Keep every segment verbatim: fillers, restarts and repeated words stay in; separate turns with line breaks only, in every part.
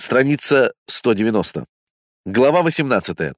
Страница сто девяносто. Глава восемнадцатая.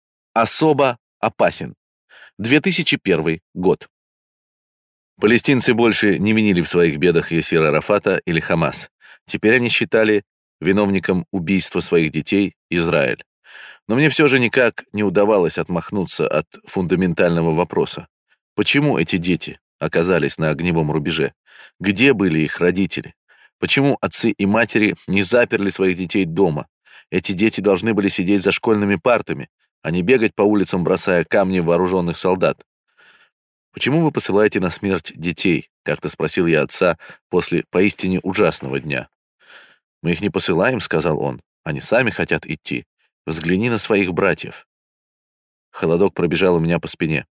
Особо опасен. две тысячи первый год. Палестинцы больше не винили в своих бедах Ясира Арафата или Хамас. Теперь они считали виновником убийства своих детей Израиль. Но мне все же никак не удавалось отмахнуться от фундаментального вопроса. Почему эти дети оказались на огневом рубеже? Где были их родители? Почему отцы и матери не заперли своих детей дома? Эти дети должны были сидеть за школьными партами, а не бегать по улицам, бросая камни в вооруженных солдат. «Почему вы посылаете на смерть детей?» — как-то спросил я отца после поистине ужасного дня. «Мы их не посылаем», — сказал он. «Они сами хотят идти. Взгляни на своих братьев». Холодок пробежал у меня по спине.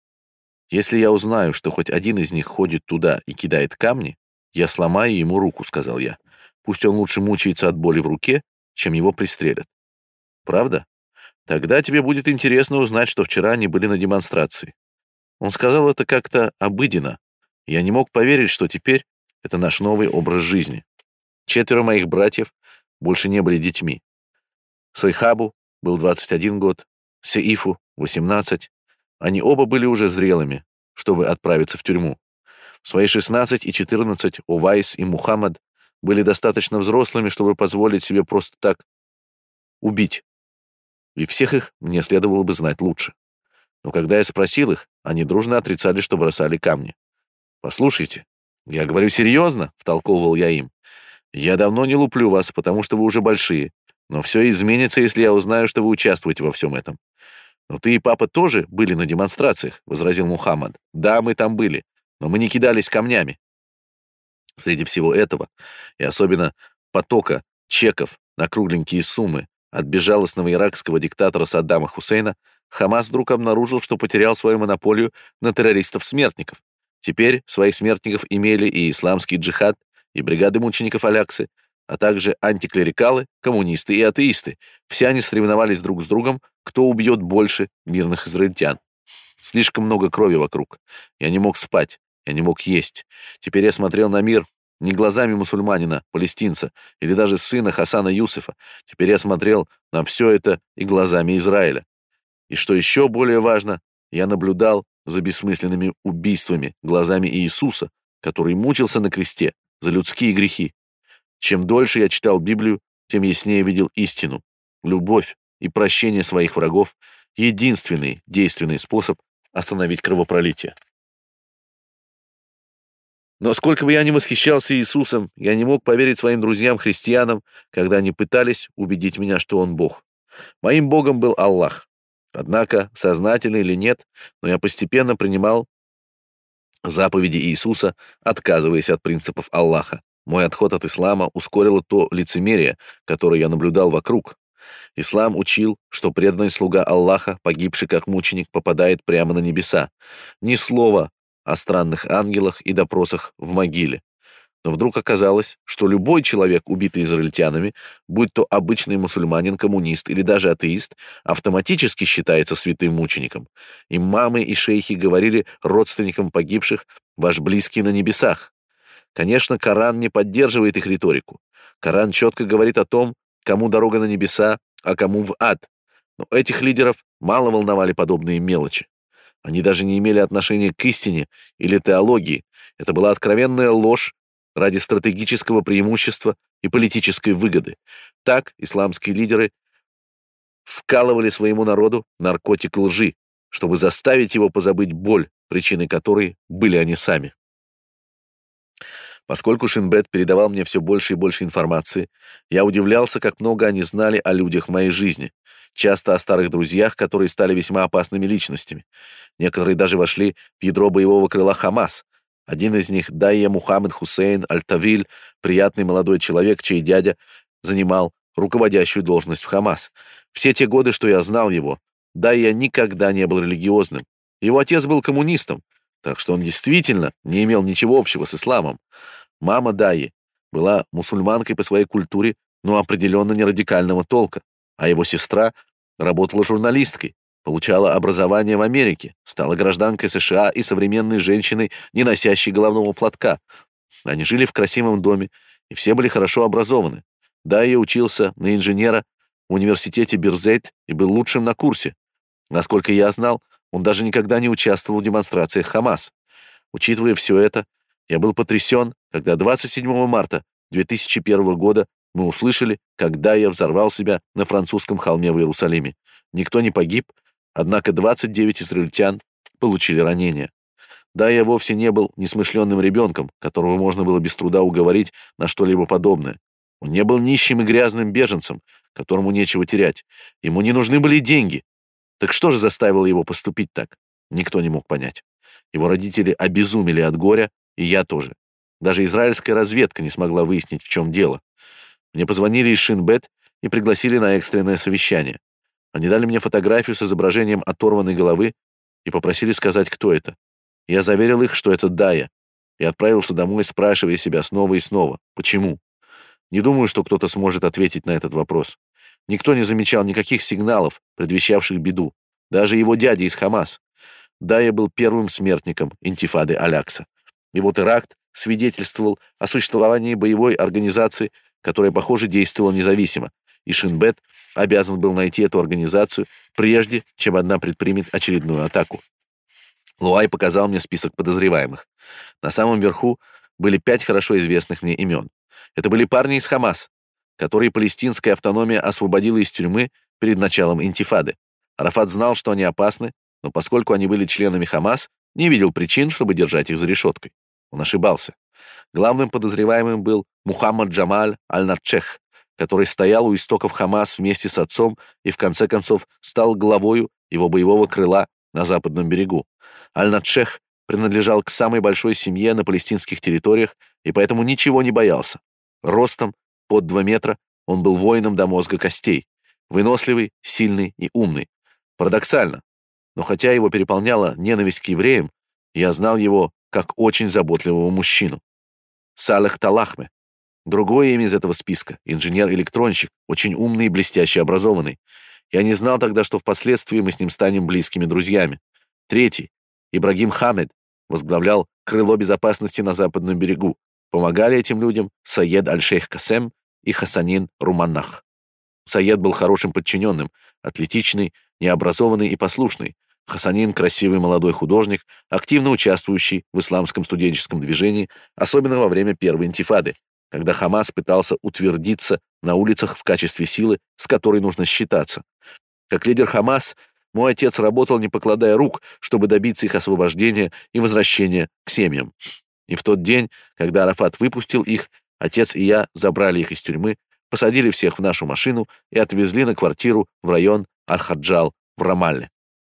«Если я узнаю, что хоть один из них ходит туда и кидает камни, я сломаю ему руку», — сказал я. «Пусть он лучше мучается от боли в руке, чем его пристрелят». «Правда? Тогда тебе будет интересно узнать, что вчера они были на демонстрации». Он сказал это как-то обыденно. Я не мог поверить, что теперь это наш новый образ жизни. Четверо моих братьев больше не были детьми. Сойхабу был двадцать один год, Сеифу — восемнадцать. Они оба были уже зрелыми, чтобы отправиться в тюрьму. В свои шестнадцать и четырнадцать Увайс и Мухаммад были достаточно взрослыми, чтобы позволить себе просто так убить. И всех их мне следовало бы знать лучше. Но когда я спросил их, они дружно отрицали, что бросали камни. «Послушайте, я говорю серьезно», — втолковывал я им. «Я давно не луплю вас, потому что вы уже большие. Но все изменится, если я узнаю, что вы участвуете во всем этом». «Но ты и папа тоже были на демонстрациях», — возразил Мухаммад. «Да, мы там были, но мы не кидались камнями». Среди всего этого, и особенно потока чеков на кругленькие суммы от безжалостного иракского диктатора Саддама Хусейна, Хамас вдруг обнаружил, что потерял свою монополию на террористов-смертников. Теперь своих смертников имели и исламский джихад, и бригады мучеников Аляксы, а также антиклерикалы, коммунисты и атеисты. Все они соревновались друг с другом, кто убьет больше мирных израильтян. Слишком много крови вокруг. Я не мог спать, я не мог есть. Теперь я смотрел на мир не глазами мусульманина, палестинца или даже сына Хасана Юсефа. Теперь я смотрел на все это и глазами Израиля. И что еще более важно, я наблюдал за бессмысленными убийствами глазами Иисуса, который мучился на кресте за людские грехи. Чем дольше я читал Библию, тем яснее видел истину. Любовь и прощение своих врагов — единственный действенный способ остановить кровопролитие. Но сколько бы я ни восхищался Иисусом, я не мог поверить своим друзьям-христианам, когда они пытались убедить меня, что Он Бог. Моим Богом был Аллах. Однако, сознательно или нет, но я постепенно принимал заповеди Иисуса, отказываясь от принципов Аллаха. Мой отход от ислама ускорило то лицемерие, которое я наблюдал вокруг. Ислам учил, что преданный слуга Аллаха, погибший как мученик, попадает прямо на небеса. Ни слова о странных ангелах и допросах в могиле. Но вдруг оказалось, что любой человек, убитый израильтянами, будь то обычный мусульманин, коммунист или даже атеист, автоматически считается святым мучеником. Имамы и шейхи говорили родственникам погибших: «Ваш близкий на небесах». Конечно, Коран не поддерживает их риторику. Коран четко говорит о том, кому дорога на небеса, а кому в ад. Но этих лидеров мало волновали подобные мелочи. Они даже не имели отношения к истине или теологии. Это была откровенная ложь ради стратегического преимущества и политической выгоды. Так исламские лидеры вкалывали своему народу наркотик лжи, чтобы заставить его позабыть боль, причиной которой были они сами. Поскольку Шин-бет передавал мне все больше и больше информации, я удивлялся, как много они знали о людях в моей жизни, часто о старых друзьях, которые стали весьма опасными личностями. Некоторые даже вошли в ядро боевого крыла Хамас. Один из них, Дайя Мухаммед Хусейн Аль-Тавиль, приятный молодой человек, чей дядя занимал руководящую должность в Хамас. Все те годы, что я знал его, Дайя никогда не был религиозным. Его отец был коммунистом, так что он действительно не имел ничего общего с исламом. Мама Дайи была мусульманкой по своей культуре, но определенно не радикального толка, а его сестра работала журналисткой, получала образование в Америке, стала гражданкой США и современной женщиной, не носящей головного платка. Они жили в красивом доме, и все были хорошо образованы. Да, я учился на инженера в университете Бирзейт и был лучшим на курсе. Насколько я знал, он даже никогда не участвовал в демонстрациях Хамас. Учитывая все это, я был потрясен, когда двадцать седьмого марта две тысячи первого года мы услышали, когда я взорвал себя на французском холме в Иерусалиме. Никто не погиб, однако двадцать девять израильтян получили ранения. Да, я вовсе не был несмышленным ребенком, которого можно было без труда уговорить на что-либо подобное. Он не был нищим и грязным беженцем, которому нечего терять. Ему не нужны были деньги. Так что же заставило его поступить так? Никто не мог понять. Его родители обезумели от горя, и я тоже. Даже израильская разведка не смогла выяснить, в чем дело. Мне позвонили из Шин-Бет и пригласили на экстренное совещание. Они дали мне фотографию с изображением оторванной головы и попросили сказать, кто это. Я заверил их, что это Дая, и отправился домой, спрашивая себя снова и снова, почему. Не думаю, что кто-то сможет ответить на этот вопрос. Никто не замечал никаких сигналов, предвещавших беду. Даже его дядя из Хамас. Дая был первым смертником интифады Алякса. Его теракт свидетельствовал о существовании боевой организации, которая, похоже, действовала независимо, и Шин-Бет обязан был найти эту организацию, прежде чем одна предпримет очередную атаку. Луай показал мне список подозреваемых. На самом верху были пять хорошо известных мне имен. Это были парни из Хамас, которые палестинская автономия освободила из тюрьмы перед началом интифады. Арафат знал, что они опасны, но поскольку они были членами Хамас, не видел причин, чтобы держать их за решеткой. Он ошибался. Главным подозреваемым был Мухаммад Джамаль Аль-Надшех, который стоял у истоков Хамас вместе с отцом и в конце концов стал главою его боевого крыла на западном берегу. Аль-Надшех принадлежал к самой большой семье на палестинских территориях и поэтому ничего не боялся. Ростом под два метра он был воином до мозга костей, выносливый, сильный и умный. Парадоксально, но хотя его переполняла ненависть к евреям, я знал его как очень заботливого мужчину. Салех Талахме. Другое имя из этого списка — инженер-электронщик, очень умный и блестяще образованный. Я не знал тогда, что впоследствии мы с ним станем близкими друзьями. Третий — Ибрагим Хамед, возглавлял крыло безопасности на западном берегу. Помогали этим людям Саед Аль-Шейх Касем и Хасанин Руманнах. Саед был хорошим подчиненным, атлетичный, необразованный и послушный. Хасанин — красивый молодой художник, активно участвующий в исламском студенческом движении, особенно во время первой интифады, когда Хамас пытался утвердиться на улицах в качестве силы, с которой нужно считаться. Как лидер Хамас, мой отец работал, не покладая рук, чтобы добиться их освобождения и возвращения к семьям. И в тот день, когда Арафат выпустил их, отец и я забрали их из тюрьмы, посадили всех в нашу машину и отвезли на квартиру в район Аль-Хаджал в Рамалле.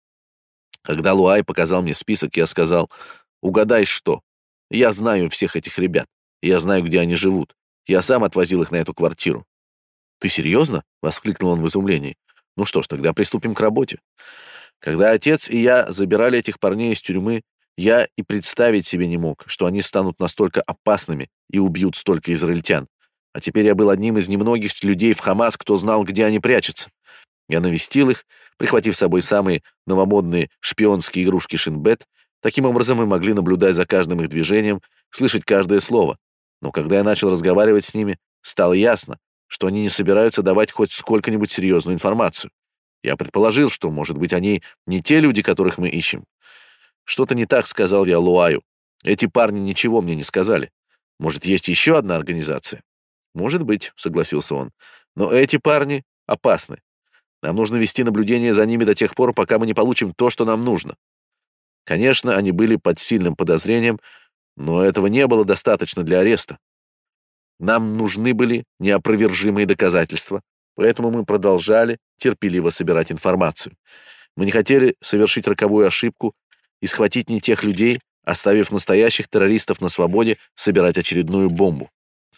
Когда Луай показал мне список, я сказал: «Угадай, что? Я знаю всех этих ребят, и я знаю, где они живут. Я сам отвозил их на эту квартиру». «Ты серьезно?» — воскликнул он в изумлении. «Ну что ж, тогда приступим к работе». Когда отец и я забирали этих парней из тюрьмы, я и представить себе не мог, что они станут настолько опасными и убьют столько израильтян. А теперь я был одним из немногих людей в Хамас, кто знал, где они прячутся. Я навестил их, прихватив с собой самые новомодные шпионские игрушки Шин-Бет. Таким образом мы могли наблюдать за каждым их движением, слышать каждое слово. Но когда я начал разговаривать с ними, стало ясно, что они не собираются давать хоть сколько-нибудь серьезную информацию. Я предположил, что, может быть, они не те люди, которых мы ищем. «Что-то не так», — сказал я Луаю. «Эти парни ничего мне не сказали. Может, есть еще одна организация?» «Может быть», — согласился он. «Но эти парни опасны. Нам нужно вести наблюдение за ними до тех пор, пока мы не получим то, что нам нужно». Конечно, они были под сильным подозрением, но этого не было достаточно для ареста. Нам нужны были неопровержимые доказательства, поэтому мы продолжали терпеливо собирать информацию. Мы не хотели совершить роковую ошибку и схватить не тех людей, оставив настоящих террористов на свободе собирать очередную бомбу.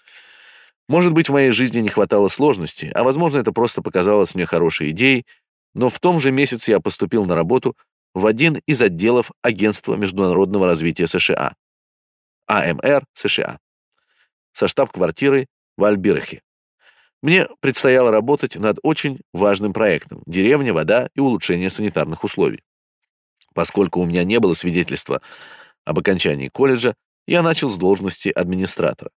Может быть, в моей жизни не хватало сложностей, а, возможно, это просто показалось мне хорошей идеей, но в том же месяце я поступил на работу в один из отделов Агентства международного развития США, А М Р США, со штаб-квартирой в Аль-Бирахе. Мне предстояло работать над очень важным проектом — деревня, вода и улучшение санитарных условий. Поскольку у меня не было свидетельства об окончании колледжа, я начал с должности администратора.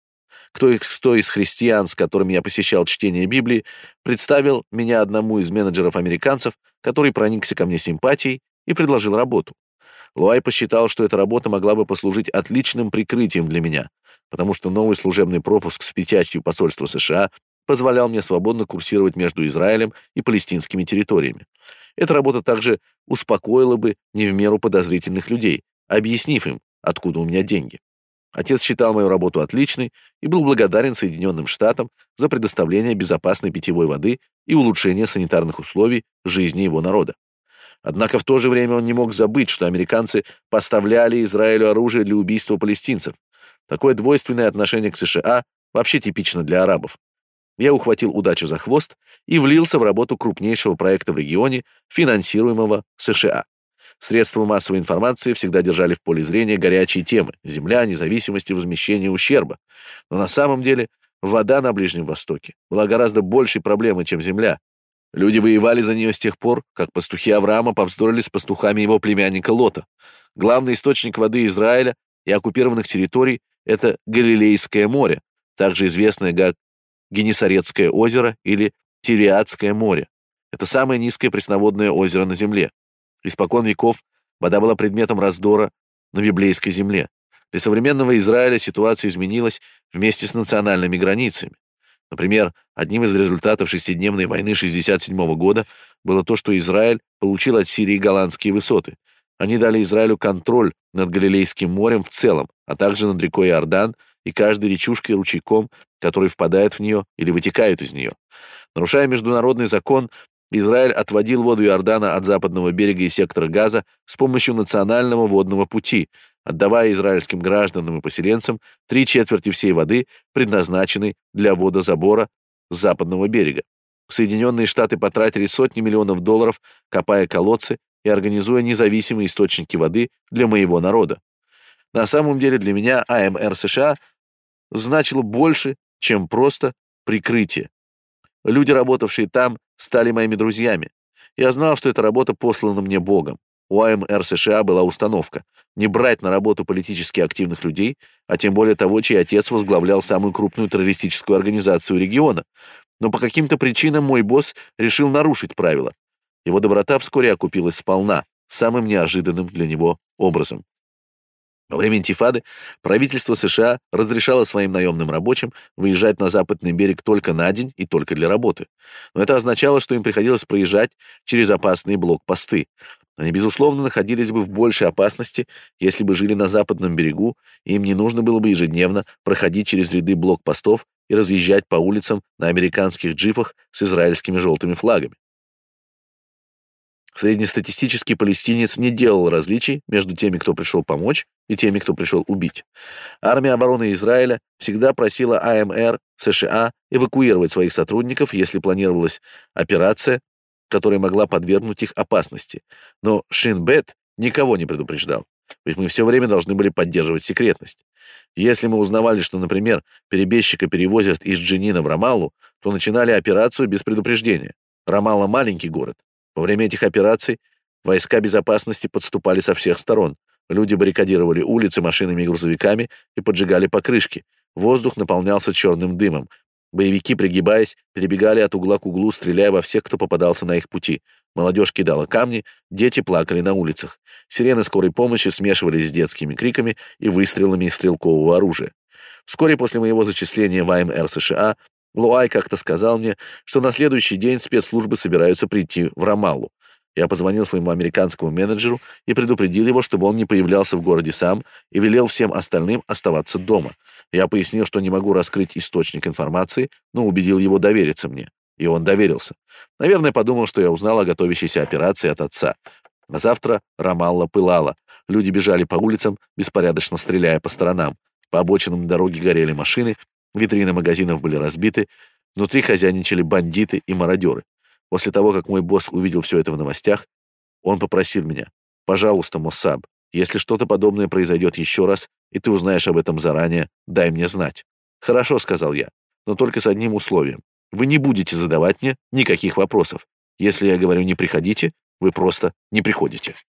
Кто, кто из христиан, с которыми я посещал чтение Библии, представил меня одному из менеджеров-американцев, который проникся ко мне симпатией и предложил работу. Луай посчитал, что эта работа могла бы послужить отличным прикрытием для меня, потому что новый служебный пропуск с печатью посольства США позволял мне свободно курсировать между Израилем и палестинскими территориями. Эта работа также успокоила бы не в меру подозрительных людей, объяснив им, откуда у меня деньги. Отец считал мою работу отличной и был благодарен Соединенным Штатам за предоставление безопасной питьевой воды и улучшение санитарных условий жизни его народа. Однако в то же время он не мог забыть, что американцы поставляли Израилю оружие для убийства палестинцев. Такое двойственное отношение к США вообще типично для арабов. Я ухватил удачу за хвост и влился в работу крупнейшего проекта в регионе, финансируемого США. Средства массовой информации всегда держали в поле зрения горячие темы – земля, независимость и возмещение ущерба. Но на самом деле вода на Ближнем Востоке была гораздо большей проблемой, чем земля. Люди воевали за нее с тех пор, как пастухи Авраама повздорили с пастухами его племянника Лота. Главный источник воды Израиля и оккупированных территорий – это Галилейское море, также известное как Генесаретское озеро или Тириадское море. Это самое низкое пресноводное озеро на земле. Испокон веков вода была предметом раздора на библейской земле. Для современного Израиля ситуация изменилась вместе с национальными границами. Например, одним из результатов шестидневной войны шестьдесят седьмого года было то, что Израиль получил от Сирии Голландские высоты. Они дали Израилю контроль над Галилейским морем в целом, а также над рекой Иордан и каждой речушкой и ручейком, который впадает в нее или вытекает из нее. Нарушая международный закон, Израиль отводил воду Иордана от западного берега и сектора Газа с помощью национального водного пути, отдавая израильским гражданам и поселенцам три четверти всей воды, предназначенной для водозабора с западного берега. Соединенные Штаты потратили сотни миллионов долларов, копая колодцы и организуя независимые источники воды для моего народа. На самом деле для меня АМР США значило больше, чем просто прикрытие. Люди, работавшие там, стали моими друзьями. Я знал, что эта работа послана мне Богом. У АМР США была установка не брать на работу политически активных людей, а тем более того, чей отец возглавлял самую крупную террористическую организацию региона. Но по каким-то причинам мой босс решил нарушить правила. Его доброта вскоре окупилась сполна, самым неожиданным для него образом. Во время интифады правительство США разрешало своим наемным рабочим выезжать на западный берег только на день и только для работы. Но это означало, что им приходилось проезжать через опасные блокпосты. Они, безусловно, находились бы в большей опасности, если бы жили на западном берегу, и им не нужно было бы ежедневно проходить через ряды блокпостов и разъезжать по улицам на американских джипах с израильскими желтыми флагами. Среднестатистический палестинец не делал различий между теми, кто пришел помочь, и теми, кто пришел убить. Армия обороны Израиля всегда просила АМР США эвакуировать своих сотрудников, если планировалась операция, которая могла подвергнуть их опасности. Но Шин Бет никого не предупреждал, ведь мы все время должны были поддерживать секретность. Если мы узнавали, что, например, перебежчика перевозят из Дженина в Рамаллу, то начинали операцию без предупреждения. Рамалла — маленький город. Во время этих операций войска безопасности подступали со всех сторон. Люди баррикадировали улицы машинами и грузовиками и поджигали покрышки. Воздух наполнялся черным дымом. Боевики, пригибаясь, перебегали от угла к углу, стреляя во всех, кто попадался на их пути. Молодежь кидала камни, дети плакали на улицах. Сирены скорой помощи смешивались с детскими криками и выстрелами из стрелкового оружия. Вскоре после моего зачисления в АМР США Луай как-то сказал мне, что на следующий день спецслужбы собираются прийти в Рамаллу. Я позвонил своему американскому менеджеру и предупредил его, чтобы он не появлялся в городе сам, и велел всем остальным оставаться дома. Я пояснил, что не могу раскрыть источник информации, но убедил его довериться мне. И он доверился. Наверное, подумал, что я узнал о готовящейся операции от отца. На завтра Рамалла пылала. Люди бежали по улицам, беспорядочно стреляя по сторонам. По обочинам дороги горели машины, витрины магазинов были разбиты, внутри хозяйничали бандиты и мародеры. После того, как мой босс увидел все это в новостях, он попросил меня: «Пожалуйста, Моссаб, если что-то подобное произойдет еще раз, и ты узнаешь об этом заранее, дай мне знать». «Хорошо», — сказал я, — «но только с одним условием. Вы не будете задавать мне никаких вопросов. Если я говорю «не приходите», вы просто не приходите».